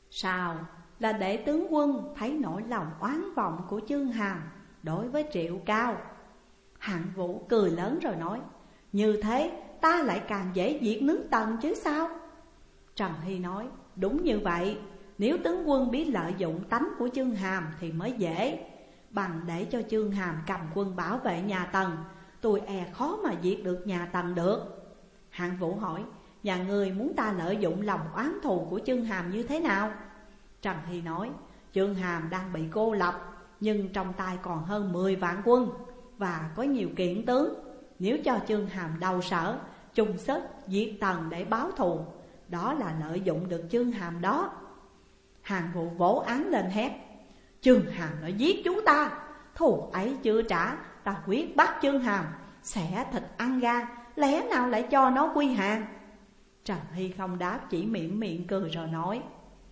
Sao là để tướng quân thấy nỗi lòng oán vọng của Chương Hàm đối với Triệu Cao. Hạng Vũ cười lớn rồi nói, như thế ta lại càng dễ diệt nước Tần chứ sao? Trầm Hy nói, đúng như vậy. Nếu tướng quân biết lợi dụng tánh của Chương Hàm thì mới dễ. Bằng để cho Chương Hàm cầm quân bảo vệ nhà Tần, tôi e khó mà diệt được nhà Tần được. Hạng Vũ hỏi, nhà ngươi muốn ta lợi dụng lòng oán thù của Chương Hàm như thế nào? Trầm Hy nói, Chương Hàm đang bị cô lập, nhưng trong tay còn hơn 10 vạn quân và có nhiều kiện tướng. Nếu cho Chương Hàm đầu sở, chung sức diệt Tần để báo thù, đó là lợi dụng được Chương Hàm đó. Hạng Vũ vỗ án lên hét, Chương Hàm nó giết chúng ta, thù ấy chưa trả, ta quyết bắt Chương Hàm, xẻ thịt ăn gan, lẽ nào lại cho nó quy hàng? Trầm Hy không đáp, chỉ miệng cười rồi nói.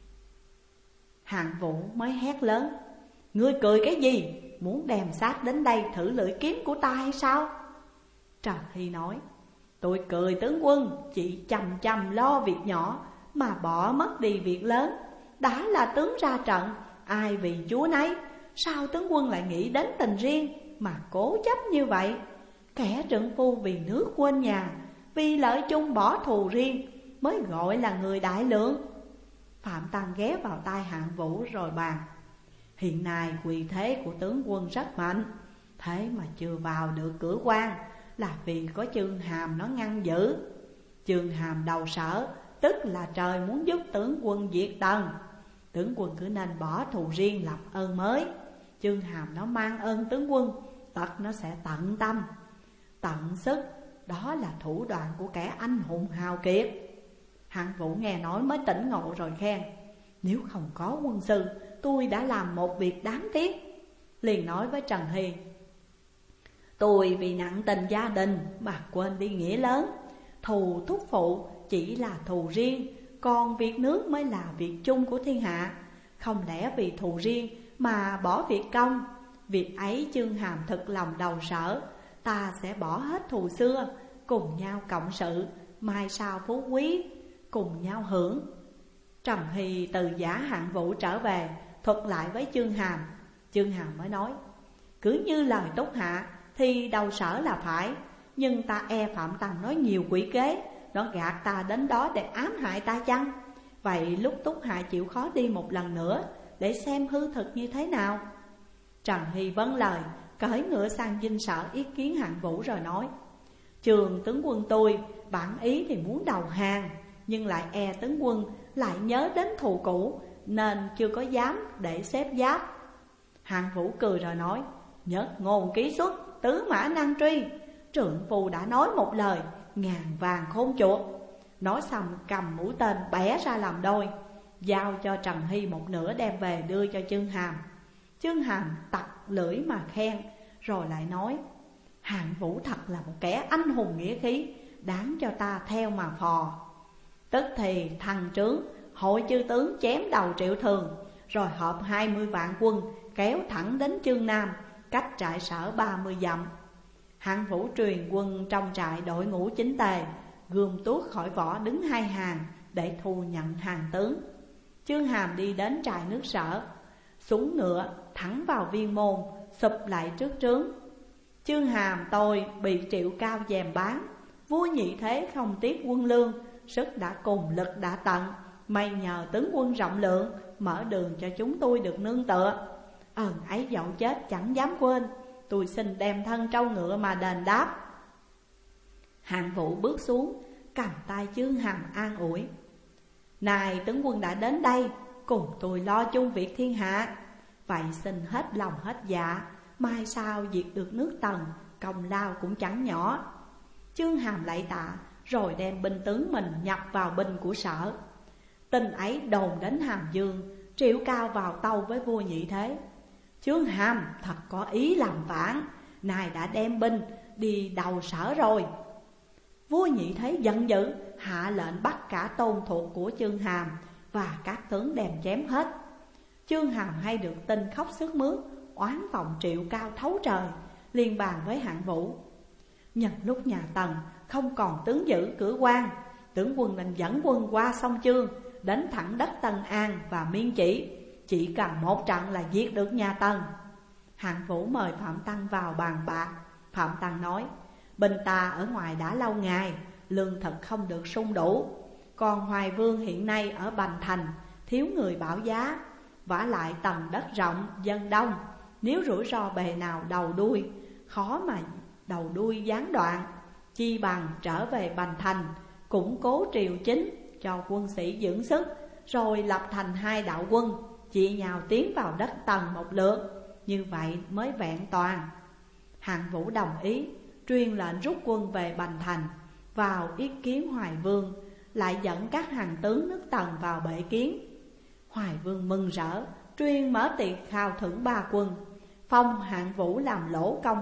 Hạng Vũ mới hét lớn, ngươi cười cái gì? Muốn đem xác đến đây thử lưỡi kiếm của ta hay sao? Trầm Hy nói, tôi cười tướng quân chỉ chăm lo việc nhỏ mà bỏ mất đi việc lớn. Đã là tướng ra trận, ai vì chúa nấy, sao tướng quân lại nghĩ đến tình riêng mà cố chấp như vậy? Kẻ trượng phu vì nước quên nhà, vì lợi chung bỏ thù riêng, mới gọi là người đại lượng. Phạm Tăng ghé vào tai Hạng Vũ rồi bàn, hiện nay quyền thế của tướng quân rất mạnh, thế mà chưa vào được cửa quan là vì có Chương Hàm nó ngăn giữ. Chương Hàm đầu sở, tức là trời muốn giúp tướng quân diệt Tần. Tướng quân cứ nên bỏ thù riêng lập ơn mới. Chương Hàm nó mang ơn tướng quân, tất nó sẽ tận tâm tận sức. Đó là thủ đoạn của kẻ anh hùng hào kiệt. Hạng Vũ nghe nói mới tỉnh ngộ rồi khen, nếu không có quân sư, tôi đã làm một việc đáng tiếc. Liền nói với Trần Hy, tôi vì nặng tình gia đình mà quên đi nghĩa lớn. Thù thúc phụ chỉ là thù riêng, còn việc nước mới là việc chung của thiên hạ. Không lẽ vì thù riêng mà bỏ việc công? Việc ấy Chương Hàm thực lòng đầu sở, ta sẽ bỏ hết thù xưa, cùng nhau cộng sự, mai sau phú quý, cùng nhau hưởng. Trầm Hy từ giả Hạng Vũ trở về, thuật lại với Chương Hàm. Chương Hàm mới nói, cứ như lời Túc Hạ thì đầu sở là phải, nhưng ta e Phạm Tăng nói nhiều quỷ kế, nó gạt ta đến đó để ám hại ta chăng? Vậy lúc Túc Hạ chịu khó đi một lần nữa, để xem hư thực như thế nào. Trần Hy vâng lời, cởi ngựa sang dinh sở ý kiến Hạng Vũ rồi nói, Trường tướng quân tôi bản ý thì muốn đầu hàng, nhưng lại e tướng quân lại nhớ đến thù cũ, nên chưa có dám để xếp giáp. Hạng Vũ cười rồi nói, nhất ngôn ký xuất, tứ mã nan truy. Trượng phu đã nói một lời, ngàn vàng khôn chuột. Nói xong cầm mũi tên bẻ ra làm đôi, giao cho Trần Hy một nửa đem về đưa cho Chương Hàm. Chương Hàm tặc lưỡi mà khen, rồi lại nói, Hạng Vũ thật là một kẻ anh hùng nghĩa khí, đáng cho ta theo mà phò. Tức thì thằng trướng hội chư tướng chém đầu Triệu Thường, rồi họp 20 vạn quân kéo thẳng đến Chương Nam, cách trại sở 30 dặm. Hạng Vũ truyền quân trong trại đội ngũ chính tề, gươm tuốt khỏi vỏ đứng hai hàng để thu nhận hàng tướng. Chương Hàm đi đến trại nước Sở, xuống ngựa thẳng vào viên môn, sụp lại trước trướng. Chương Hàm tôi bị Triệu Cao dèm bán, vua Nhị Thế không tiếc quân lương, sức đã cùng lực đã tận, may nhờ tướng quân rộng lượng, mở đường cho chúng tôi được nương tựa. Ơn ấy dẫu chết chẳng dám quên, tôi xin đem thân trâu ngựa mà đền đáp. Hạng Vũ bước xuống, cầm tay Chương Hàm an ủi, này tướng quân đã đến đây, cùng tôi lo chung việc thiên hạ. Vậy xin hết lòng hết dạ, mai sau diệt được nước Tần, công lao cũng chẳng nhỏ. Chương Hàm lạy tạ, rồi đem binh tướng mình nhập vào binh của Sở. Tin ấy đồn đến Hàm Dương, Triệu Cao vào tâu với vua Nhị Thế, Chương Hàm thật có ý làm phản, nay đã đem binh đi đầu Sở rồi. Vua Nhị Thế giận dữ, hạ lệnh bắt cả tôn thuộc của Chương Hàm và các tướng đem chém hết. Chương Hàm hay được tin khóc sướt mướt, oán vọng Triệu Cao thấu trời, liền bàn với Hạng Vũ, nhân lúc nhà Tần không còn tướng giữ cửa quan, tướng quân nên dẫn quân qua sông Chương, đánh thẳng đất Tân An và Miên chỉ cần một trận là giết được nhà Tần. Hạng Vũ mời Phạm Tăng vào bàn bạc. Phạm Tăng nói: binh ta ở ngoài đã lâu ngày, lương thực không được sung đủ. Còn Hoài Vương hiện nay ở Bành Thành, thiếu người bảo giá. vả lại Tần đất rộng, dân đông, nếu rủi ro bề nào đầu đuôi, khó mà đầu đuôi gián đoạn. Chi bằng trở về Bành Thành, củng cố triều chính, cho quân sĩ dưỡng sức, rồi lập thành hai đạo quân, chia nhau tiến vào đất Tần một lượt. Như vậy mới vẹn toàn. Hạng Vũ đồng ý, truyền lệnh rút quân về Bành Thành, vào ý kiến Hoài Vương, lại dẫn các hàng tướng nước Tần vào bệ kiến. Hoài Vương mừng rỡ, truyền mở tiệc khao thưởng ba quân, phong Hạng Vũ làm lỗ công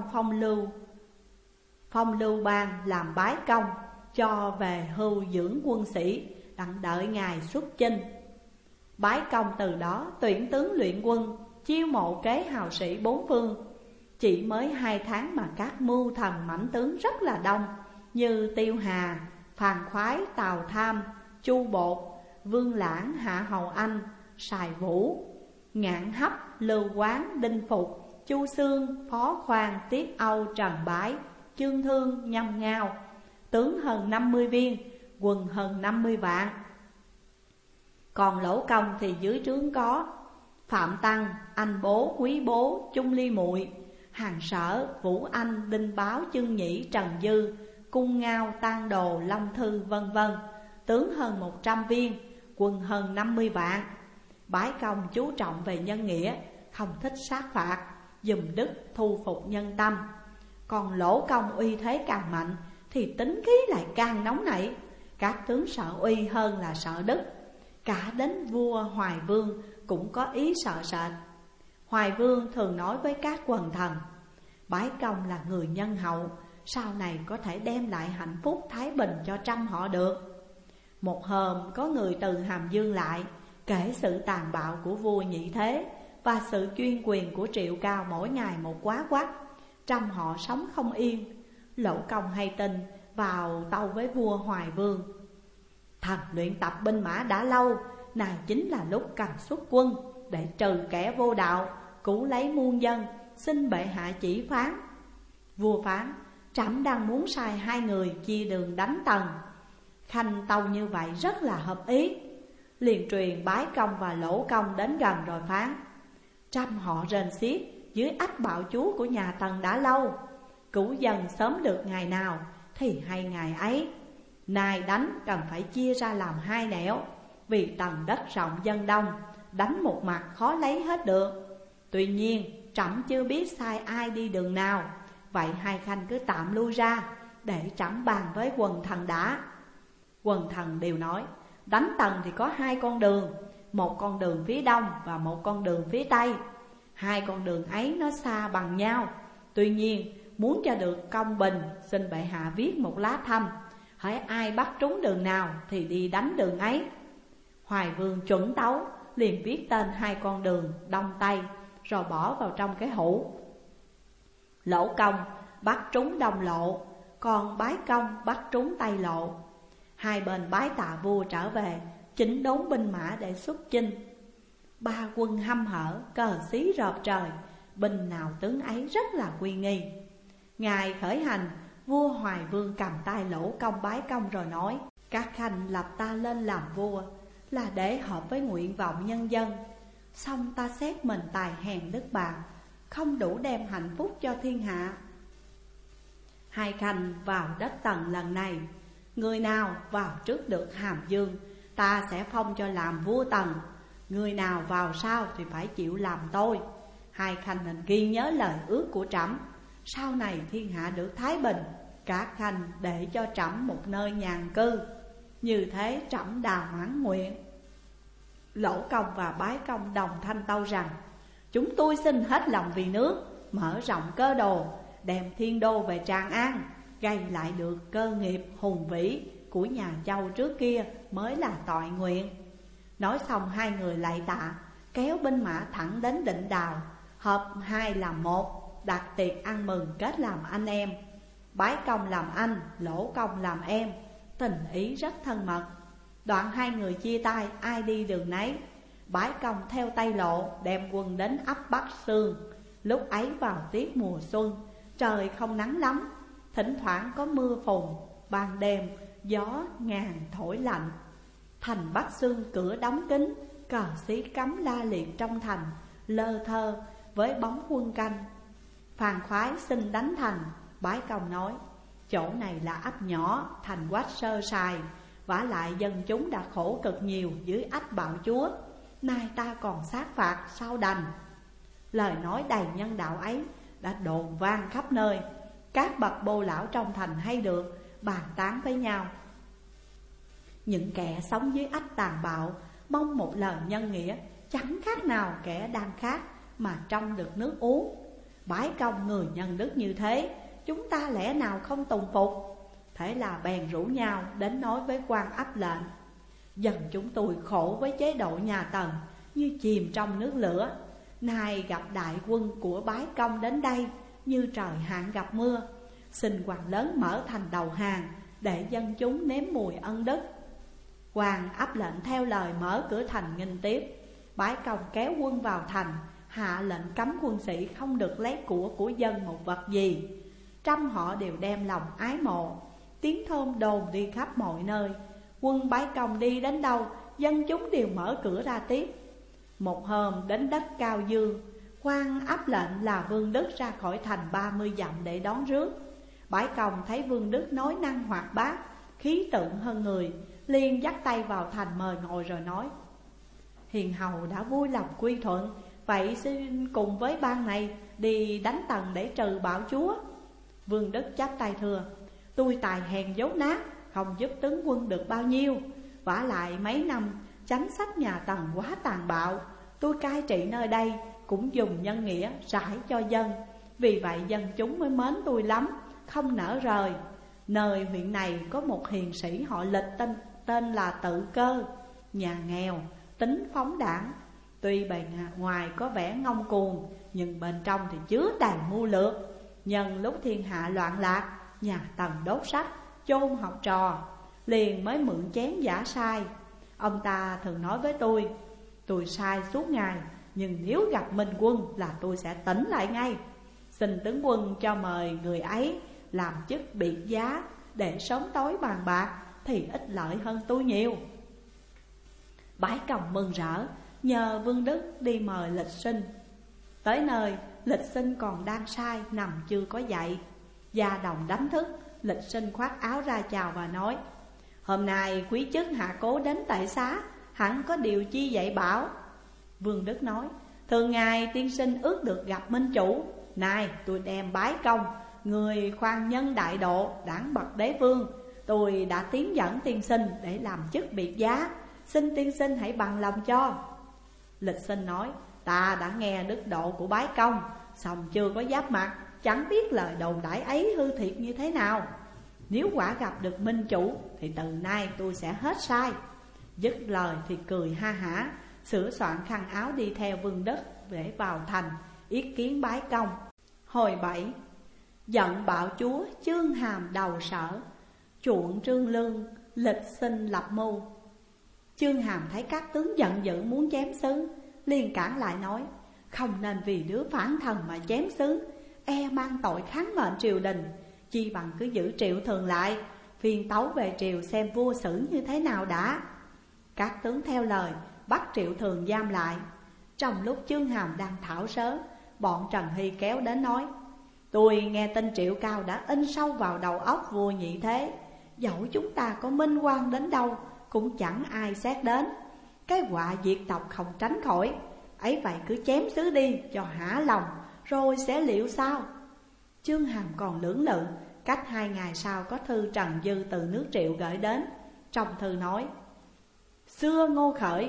phong Lưu Bang làm bái công, cho về hưu dưỡng quân sĩ, đặng đợi ngày xuất chinh. Bái công từ đó tuyển tướng luyện quân, chiêu mộ kế hào sĩ bốn phương. Chỉ mới 2 tháng mà các mưu thần mãnh tướng rất là đông, như Tiêu Hà, Phàn Khoái, Tào Tham, Chu Bột, Vương Lãng, Hạ Hầu Anh, Sài Vũ, Ngạn Hấp, Lưu Quán, Đinh Phục, Chu Xương, Phó Khoan, Tiết Âu, Trần Bái, Chương Thương, Nhâm Ngao. Tướng hơn 50 viên, quân hơn 50 vạn. Còn Lỗ Công thì dưới trướng có Phạm Tăng, Anh Bố, Quý Bố, Trung Ly Muội, Hàng Sở, Vũ Anh, Đinh Báo, Chương Nhĩ, Trần Dư, Cung Ngao, Tang Đồ, Long Thư, vân vân. Tướng hơn 100 viên, quân hơn 50 vạn. Bái công chú trọng về nhân nghĩa, không thích sát phạt, dùm đức thu phục nhân tâm. Còn Lỗ Công uy thế càng mạnh, thì tính khí lại càng nóng nảy. Các tướng sợ uy hơn là sợ đức. Cả đến vua Hoài Vương cũng có ý sợ sệt. Hoài Vương thường nói với các quần thần: Bái công là người nhân hậu, sau này có thể đem lại hạnh phúc thái bình cho trăm họ được. Một hôm có người từ Hàm Dương lại, kể sự tàn bạo của vua Nhị Thế và sự chuyên quyền của Triệu Cao mỗi ngày một quá quắt, trăm họ sống không yên. Lỗ Công hay tin, vào tâu với vua Hoài Vương: Thần luyện tập binh mã đã lâu, này chính là lúc cần xuất quân, để trừ kẻ vô đạo, cứu lấy muôn dân, xin bệ hạ chỉ phán. Vua phán: Trẫm đang muốn sai 2 người chia đường đánh Tần. Khanh tâu như vậy rất là hợp ý. Liền truyền Bái Công và Lỗ Công đến gần rồi phán: Trăm họ rền xiết dưới ách bạo chúa của nhà Tần đã lâu, cứu dân sớm được ngày nào thì hay ngày ấy. Nay đánh cần phải chia ra làm 2 nẻo, vì Tần đất rộng dân đông, đánh một mặt khó lấy hết được. Tuy nhiên trẫm chưa biết sai ai đi đường nào, vậy hai khanh cứ tạm lui ra, để trẫm bàn với quần thần đã. Quần thần đều nói: Đánh Tần thì có 2 con đường, một con đường phía đông và một con đường phía tây. 2 con đường ấy nó xa bằng nhau. Tuy nhiên muốn cho được công bình, xin bệ hạ viết một lá thăm, hễ ai bắt trúng đường nào thì đi đánh đường ấy. Hoài Vương chuẩn tấu, liền viết tên 2 con đường đông tây, rồi bỏ vào trong cái hũ. Lỗ Công bắt trúng đông lộ, còn Bái Công bắt trúng tây lộ. Hai bên bái tạ vua trở về, chỉnh đốn binh mã để xuất chinh. 3 quân hăm hở, cờ xí rợp trời, binh nào tướng ấy rất là uy nghi. Ngày khởi hành, vua Hoài Vương cầm tay Lỗ Công, Bái Công rồi nói: Các khanh lập ta lên làm vua là để hợp với nguyện vọng nhân dân, song ta xét mình tài hèn đức bạc, không đủ đem hạnh phúc cho thiên hạ. Hai khanh vào đất Tần lần này, người nào vào trước được Hàm Dương, ta sẽ phong cho làm vua Tần. Người nào vào sau thì phải chịu làm tôi. Hai khanh nên ghi nhớ lời ước của trẫm, sau này thiên hạ được thái bình, các khanh để cho trẫm một nơi nhàn cư. Như thế trẫm đào mãn nguyện. Lỗ Công và Bái Công đồng thanh tâu rằng: Chúng tôi xin hết lòng vì nước, mở rộng cơ đồ, đem thiên đô về Tràng An, gây lại được cơ nghiệp hùng vĩ của nhà Châu trước kia mới là toại nguyện. Nói xong 2 người lạy tạ, kéo binh mã thẳng đến Định Đào, hợp 2 làm một, đặt tiệc ăn mừng kết làm anh em. Bái Công làm anh, Lỗ Công làm em, tình ý rất thân mật. Đoạn hai người chia tay, ai đi đường nấy. Bái Công theo Tây Lộ đem quân đến ấp Bắc Sương. Lúc ấy vào tiết mùa xuân, trời không nắng lắm, thỉnh thoảng có mưa phùn. Ban đêm gió ngàn thổi lạnh. Thành Bắc Sương cửa đóng kín, cờ xí cắm la liệt trong thành, lơ thơ với bóng quân canh. Phàn Khoái xin đánh thành. Bái Công nói, chỗ này là ấp nhỏ, thành quách sơ sài, vả lại dân chúng đã khổ cực nhiều dưới ách bạo chúa, nay ta còn sát phạt sao đành. Lời nói đầy nhân đạo ấy đã đồn vang khắp nơi. Các bậc bô lão trong thành hay được, bàn tán với nhau. Những kẻ sống dưới ách tàn bạo mong một lời nhân nghĩa, chẳng khác nào kẻ đang khát mà trông được nước uống. Bái Công người nhân đức như thế, chúng ta lẽ nào không tùng phục? Thế là bèn rủ nhau đến nói với quan ấp lệnh. Dân chúng tôi khổ với chế độ nhà Tần, như chìm trong nước lửa. Nay gặp đại quân của Bái Công đến đây, như trời hạn gặp mưa. Xin quan lớn mở thành đầu hàng, để dân chúng nếm mùi ân đức. Quan ấp lệnh theo lời mở cửa thành nghênh tiếp. Bái Công kéo quân vào thành, hạ lệnh cấm quân sĩ không được lấy của dân một vật gì. Trăm họ đều đem lòng ái mộ, tiếng thơm đồn đi khắp mọi nơi. Quân Bái Công đi đến đâu, dân chúng đều mở cửa ra tiếp. Một hôm đến đất Cao Dương, quan áp lệnh là Vương Đức ra khỏi thành 30 dặm để đón rước. Bái Công thấy Vương Đức nói năng hoạt bát, khí tượng hơn người, liền dắt tay vào thành mời ngồi rồi nói: Hiền hầu đã vui lòng quy thuận, vậy xin cùng với ban này đi đánh Tần để trừ bạo chúa. Vương Đức chắp tay thưa: Tôi tài hèn dốt nát, không giúp tướng quân được bao nhiêu. Vả lại mấy năm chánh sách nhà Tần quá tàn bạo, tôi cai trị nơi đây cũng dùng nhân nghĩa rải cho dân. Vì vậy dân chúng mới mến tôi lắm, không nỡ rời. Nơi huyện này có một hiền sĩ họ Lịch tên là Tự Cơ, nhà nghèo, tính phóng đảng. Tuy bề ngoài có vẻ ngông cuồng, nhưng bên trong thì chứa đầy mưu lược. Nhân lúc thiên hạ loạn lạc, nhà Tần đốt sách, chôn học trò, liền mới mượn chén giả sai. Ông ta thường nói với tôi sai suốt ngày, nhưng nếu gặp Minh Quân là tôi sẽ tỉnh lại ngay. Xin tướng quân cho mời người ấy làm chức biệt giá, để sớm tối bàn bạc thì ích lợi hơn tôi nhiều. Bái Công mừng rỡ, nhờ Vương Đức đi mời Lịch Sinh. Tới nơi, Lịch Sinh còn đang sai, nằm chưa có dậy. Gia đồng đánh thức, Lịch Sinh khoác áo ra chào và nói: Hôm nay quý chức hạ cố đến tại xá, hẳn có điều chi dạy bảo. Vương Đức nói: Thường ngày tiên sinh ước được gặp minh chủ, nay tôi đem Bái Công, người khoan nhân đại độ, đẳng bậc đế vương, tôi đã tiến dẫn tiên sinh để làm chức biệt giá, xin tiên sinh hãy bằng lòng cho. Lịch Sinh nói: Ta đã nghe đức độ của Bái Công, song chưa có giáp mặt, chẳng biết lời đồn đãi ấy hư thiệt như thế nào. Nếu quả gặp được minh chủ thì từ nay tôi sẽ hết sai. Dứt lời thì cười ha hả, sửa soạn khăn áo đi theo Vương Đức để vào thành yết kiến Bái Công. Hồi 7. Giận bạo chúa Chương Hàm đầu sở, chuộng Trương Lương, Lịch Sinh lập mưu. Chương Hàm thấy các tướng giận dữ muốn chém xứ, liền cản lại nói: Không nên vì đứa phản thần mà chém xứ, e mang tội kháng mệnh triều đình. Chi bằng cứ giữ Triệu Thường lại, phiên tấu về triều xem vua xử như thế nào đã. Các tướng theo lời bắt Triệu Thường giam lại. Trong lúc Chương Hàm đang thảo sớ, bọn Trần Hy kéo đến nói: Tôi nghe tin Triệu Cao đã in sâu vào đầu óc vua Nhị Thế, dẫu chúng ta có minh oan đến đâu cũng chẳng ai xét đến. Cái họa diệt tộc không tránh khỏi, ấy vậy cứ chém xứ đi cho hả lòng, rồi sẽ liệu sao. Chương Hàm còn lưỡng lự. Cách 2 ngày sau có thư Trần Dư từ nước Triệu gửi đến. Trong thư nói: Xưa Ngô Khởi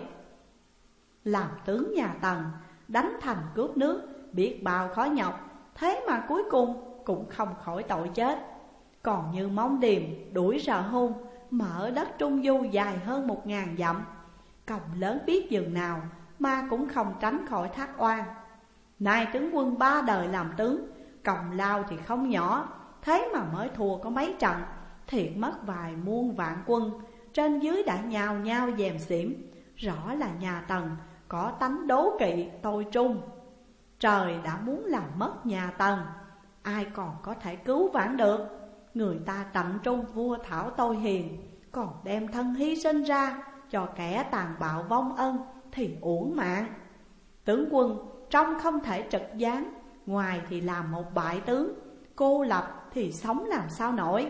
làm tướng nhà Tần, đánh thành cướp nước, biết bao khó nhọc, thế mà cuối cùng cũng không khỏi tội chết. Còn như Mông Điềm đuổi Rợ Hung, mở đất Trung Du dài hơn 1000 dặm, công lớn biết dường nào mà cũng không tránh khỏi thác oan. Nay tướng quân 3 đời làm tướng, công lao thì không nhỏ, thế mà mới thua có mấy trận, thiệt mất vài muôn vạn quân, trên dưới đã nhao nhao dèm xỉm. Rõ là nhà Tần có tánh đố kỵ tôi trung. Trời đã muốn làm mất nhà Tần, ai còn có thể cứu vãn được. Người ta tận trung vua thảo tôi hiền, còn đem thân hy sinh ra cho kẻ tàn bạo vong ân thì uổng mạng. Tướng quân trong không thể trực gián, ngoài thì làm một bại tướng, cô lập thì sống làm sao nổi.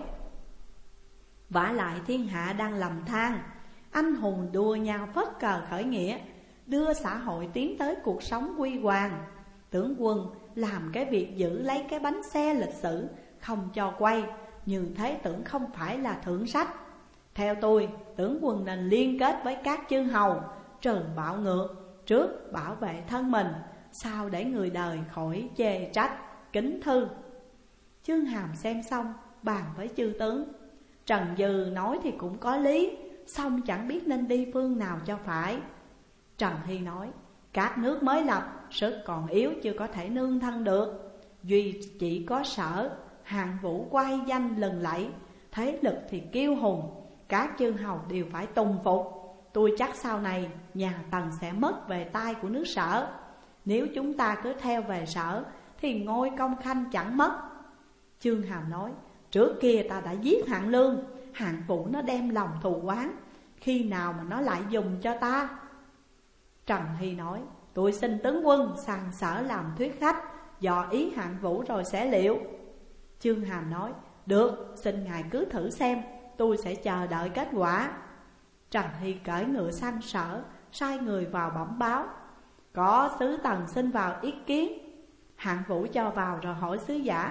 Vả lại thiên hạ đang lầm than, anh hùng đua nhau phất cờ khởi nghĩa, đưa xã hội tiến tới cuộc sống quy hoàng. Tướng quân làm cái việc giữ lấy cái bánh xe lịch sử, không cho quay, như thế tưởng không phải là thượng sách. Theo tôi, tướng quân nên liên kết với các chư hầu, trừ bạo ngược, trước bảo vệ thân mình, sau để người đời khỏi chê trách. Kính thư. Chương Hàm xem xong, bàn với chư tướng. Trần Dư nói thì cũng có lý, song chẳng biết nên đi phương nào cho phải. Trần Hy nói, các nước mới lập, sức còn yếu chưa có thể nương thân được. Duy chỉ có Sở, Hạng Vũ quay danh lừng lẫy, thế lực thì kiêu hùng, các chư hầu đều phải tùng phục. Tôi chắc sau này nhà Tần sẽ mất về tay của nước Sở. Nếu chúng ta cứ theo về Sở thì ngôi công khanh chẳng mất. Chương Hàm nói, trước kia ta đã giết Hạng Lương, Hạng Vũ nó đem lòng thù oán, khi nào mà nó lại dùng cho ta? Trần Hy nói, tôi xin tướng quân sang Sở làm thuyết khách, dò ý Hạng Vũ rồi sẽ liệu. Chương Hàm nói, được, xin ngài cứ thử xem, tôi sẽ chờ đợi kết quả. Trần Hy cởi ngựa sang Sở, sai người vào bẩm báo, có sứ Tần xin vào ý kiến. Hạng Vũ cho vào rồi hỏi sứ giả,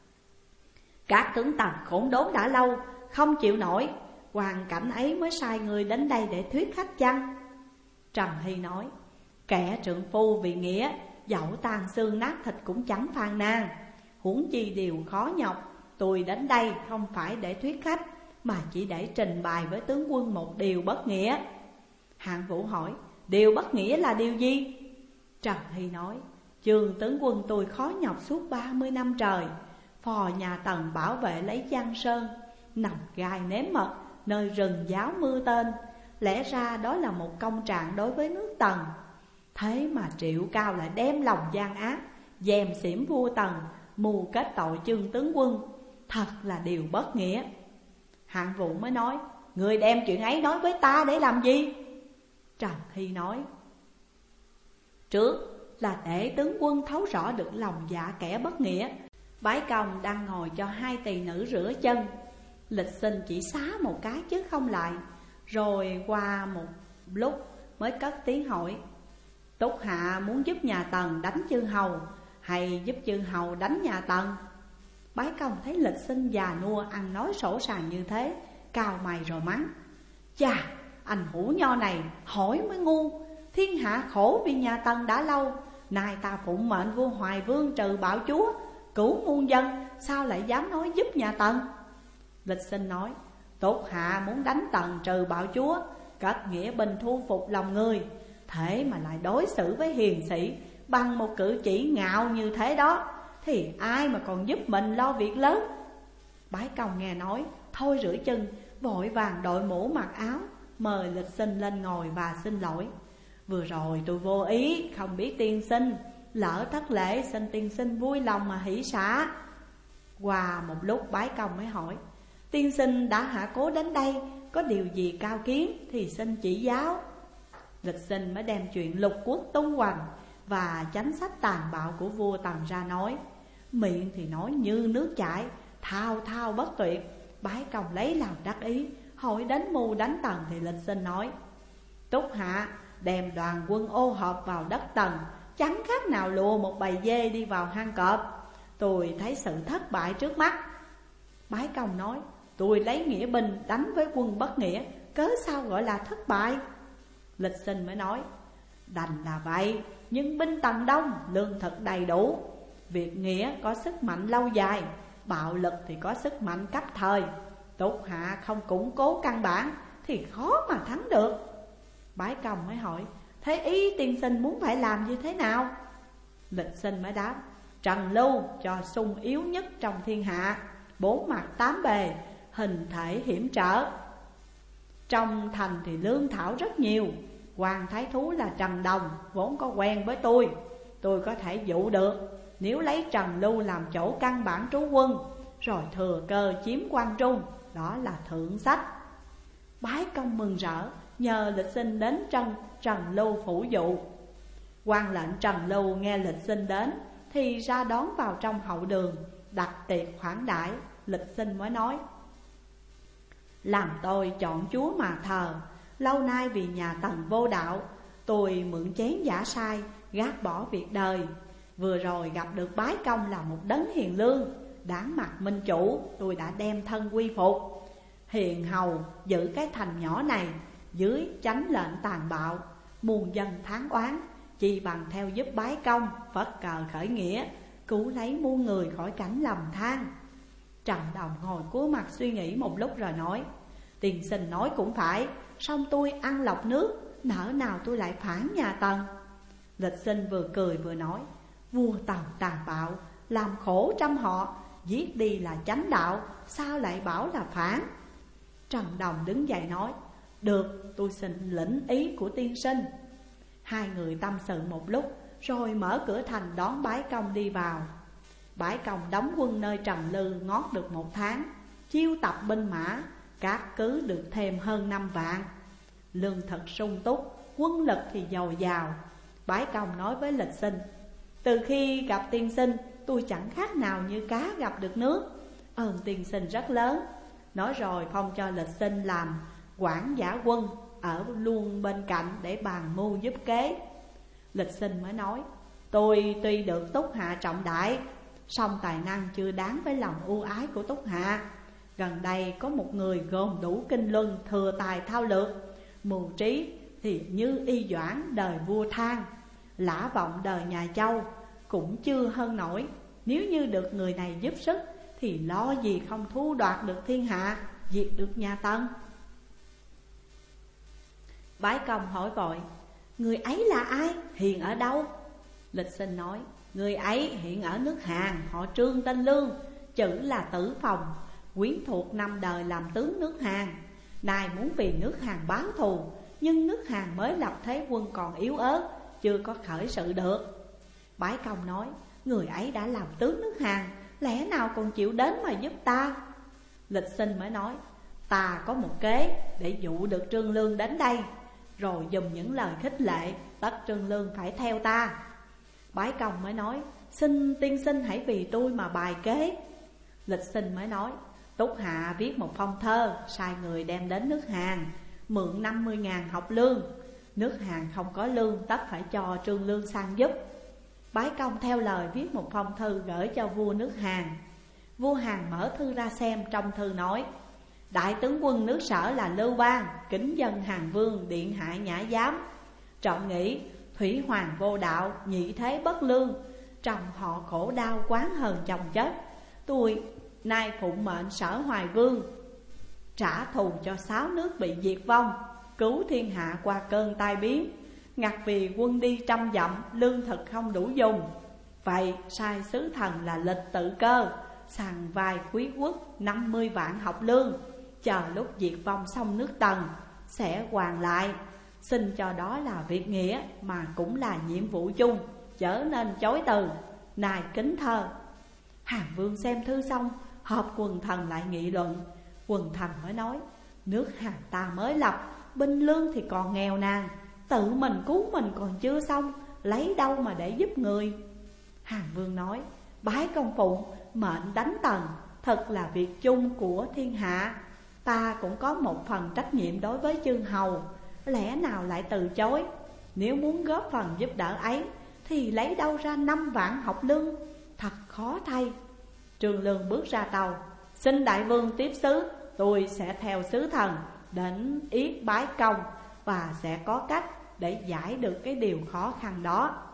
các tướng Tần khốn đốn đã lâu, không chịu nổi, hoàn cảnh ấy mới sai người đến đây để thuyết khách chăng? Trần Hy nói, kẻ trượng phu vì nghĩa, dẫu tàn xương nát thịt cũng chẳng phàn nàn, huống chi điều khó nhọc. Tôi đến đây không phải để thuyết khách, mà chỉ để trình bày với tướng quân một điều bất nghĩa. Hạng Vũ hỏi, điều bất nghĩa là điều gì? Trần Hy nói, Trường tướng quân tôi khó nhọc suốt 30 năm trời, phò nhà Tần bảo vệ lấy Giang Sơn, nằm gai nếm mật, nơi rừng giáo mưa tên. Lẽ ra đó là một công trạng đối với nước Tần. Thế mà Triệu Cao lại đem lòng gian ác, dèm xỉm vua Tần, mưu kết tội Chương tướng quân. Thật là điều bất nghĩa. Hạng Vũ mới nói, người đem chuyện ấy nói với ta để làm gì? Trần Hy nói, trước là để tướng quân thấu rõ được lòng dạ kẻ bất nghĩa. Bái Công đang ngồi cho hai tỳ nữ rửa chân, Lịch Sinh chỉ xá một cái chứ không lại. Rồi qua một lúc mới cất tiếng hỏi, Túc Hạ muốn giúp nhà Tần đánh chư hầu, hay giúp chư hầu đánh nhà Tần? Bái Công thấy Lịch Sinh già nua ăn nói sổ sàng như thế, cau mày rồi mắng, chà, anh hủ nho này hỏi mới ngu. Thiên hạ khổ vì nhà Tần đã lâu, nay ta phụng mệnh vua Hoài Vương trừ bạo chúa, cứu muôn dân, sao lại dám nói giúp nhà Tần? Lịch Sinh nói, Túc Hạ muốn đánh Tần trừ bạo chúa, kết nghĩa binh thu phục lòng người, thế mà lại đối xử với hiền sĩ bằng một cử chỉ ngạo như thế đó, thì ai mà còn giúp mình lo việc lớn? Bái Công nghe nói, thôi rửa chân, vội vàng đội mũ mặc áo, mời Lịch Sinh lên ngồi và xin lỗi. Vừa rồi tôi vô ý, không biết tiên sinh, lỡ thất lễ, xin tiên sinh vui lòng mà hỷ xả. Qua một lúc Bái Công mới hỏi, tiên sinh đã hạ cố đến đây, có điều gì cao kiến thì xin chỉ giáo. Lịch Sinh mới đem chuyện lục quốc tung hoành và chánh sách tàn bạo của vua Tần ra nói. Miệng thì nói như nước chảy, thao thao bất tuyệt. Bái Công lấy làm đắc ý, hỏi đến mưu đánh Tần thì Lịch Sinh nói, Túc Hạ đem đoàn quân ô hợp vào đất Tần, chẳng khác nào lùa một bầy dê đi vào hang cọp. Tôi thấy sự thất bại trước mắt. Bái Công nói, tôi lấy nghĩa binh đánh với quân bất nghĩa, cớ sao gọi là thất bại? Lịch Sinh mới nói, đành là vậy, nhưng binh Tần đông, lương thực đầy đủ. Việc nghĩa có sức mạnh lâu dài, bạo lực thì có sức mạnh cấp thời. Túc Hạ không củng cố căn bản thì khó mà thắng được. Bái Công mới hỏi, thế ý tiên sinh muốn phải làm như thế nào? Lịch Sinh mới đáp, trần lưu cho sung yếu nhất trong thiên hạ, bốn mặt tám bề, hình thể hiểm trở. Trong thành thì lương thảo rất nhiều. Hoàng thái thú là Trần Đồng vốn có quen với tôi có thể dụ được. Nếu lấy Trần Lưu làm chỗ căn bản trú quân, rồi thừa cơ chiếm Quan Trung, đó là thượng sách. Bái Công mừng rỡ, nhờ lịch sinh đến Trần Lưu phủ dụ. Quan lệnh Trần Lưu nghe lịch sinh đến thì ra đón vào trong hậu đường, đặt tiệc khoản đãi. Lịch sinh mới nói: làm tôi chọn chúa mà thờ, lâu nay vì nhà Tần vô đạo, tôi mượn chén giả sai, gác bỏ việc đời. Vừa rồi gặp được Bái Công là một đấng hiền lương, đáng mặt minh chủ, tôi đã đem thân quy phục. Hiền hầu giữ cái thành nhỏ này dưới chánh lệnh tàn bạo, muôn dân thán oán, chỉ bằng theo giúp Bái Công phất cờ khởi nghĩa, cứu lấy muôn người khỏi cảnh lầm than. Trần Đồng ngồi cúi mặt suy nghĩ một lúc rồi nói: tiên sinh nói cũng phải, song tôi ăn lọc nước, nỡ nào tôi lại phản nhà Tần. Lịch sinh vừa cười vừa nói: vua Tần tàn bạo, làm khổ trăm họ, giết đi là chánh đạo, sao lại bảo là phản? Trần Đồng đứng dậy nói: được, tôi xin lĩnh ý của tiên sinh. Hai người tâm sự một lúc, rồi mở cửa thành đón Bái Công đi vào. Bái Công đóng quân nơi Trần Lư ngót được 1 tháng, chiêu tập binh mã, các cứ được thêm hơn 5 vạn. Lương thực sung túc, quân lực thì dồi dào. Bái Công nói với lịch sinh: từ khi gặp tiên sinh, tôi chẳng khác nào như cá gặp được nước, ơn tiên sinh rất lớn. Nói rồi phong cho lịch sinh làm quản giả quân, ở luôn bên cạnh để bàn mưu giúp kế. Lịch sinh mới nói: tôi tuy được Túc Hạ trọng đại, song tài năng chưa đáng với lòng ưu ái của Túc Hạ. Gần đây có một người gồm đủ kinh luân, thừa tài thao lược, mưu trí thì như Y Doãn đời vua Thang, lã vọng đời nhà Châu, cũng chưa hơn nổi. Nếu như được người này giúp sức thì lo gì không thu đoạt được thiên hạ, diệt được nhà Tần. Bái Công hỏi vội: người ấy là ai, hiện ở đâu? Lịch sinh nói: người ấy hiện ở nước Hàn, họ Trương tên Lương, chữ là Tử Phòng, quyến thuộc 5 đời làm tướng nước Hàn. Nay muốn vì nước Hàn báo thù, nhưng nước Hàn mới lập thế quân còn yếu ớt, chưa có khởi sự được. Bái Công nói: người ấy đã làm tướng nước Hàn, lẽ nào còn chịu đến mà giúp ta? Lịch sinh mới nói: ta có một kế để dụ được Trương Lương đến đây, rồi dùng những lời khích lệ, tất Trương Lương phải theo ta. Bái Công mới nói: xin tiên sinh hãy vì tôi mà bài kế. Lịch sinh mới nói: Túc Hạ viết một phong thơ, sai người đem đến nước Hàn, mượn 50.000 học lương. Nước Hàn không có lương, tất phải cho Trương Lương săn giúp. Bái Công theo lời viết một phong thư gửi cho vua nước Hàn. Vua Hàn mở thư ra xem, trong thư nói: đại tướng quân nước Sở là Lưu Bang, kính dân Hàn Vương điện hạ nhã giám. Trọng nghĩ thủy hoàng vô đạo, nhị thế bất lương, chồng họ khổ đau quán hờn chồng chết. Tôi nay phụng mệnh Sở Hoài Vương trả thù cho 6 nước bị diệt vong, cứu thiên hạ qua cơn tai biến. Ngặt vì quân đi trăm dặm, lương thực không đủ dùng. Vậy sai sứ thần là Lịch Tự Cơ sằng vài quý quốc 50 vạn học lương, chờ lúc diệt vong xong nước Tần sẽ hoàn lại. Xin cho đó là việc nghĩa, mà cũng là nhiệm vụ chung, chớ nên chối từ. Này kính thơ. Hàn Vương xem thư xong, họp quần thần lại nghị luận. Quần thần mới nói: nước Hàn ta mới lập, binh lương thì còn nghèo nàn, tự mình cứu mình còn chưa xong, lấy đâu mà để giúp người. Hàn Vương nói: Bái Công phụng mệnh đánh Tần, thật là việc chung của thiên hạ. Ta cũng có một phần trách nhiệm đối với chư hầu, lẽ nào lại từ chối? Nếu muốn góp phần giúp đỡ ấy thì lấy đâu ra 5 vạn học lương, thật khó thay. Trương Lương bước ra tàu: xin đại vương tiếp sứ, tôi sẽ theo sứ thần đến yết Bái Công, và sẽ có cách để giải được cái điều khó khăn đó.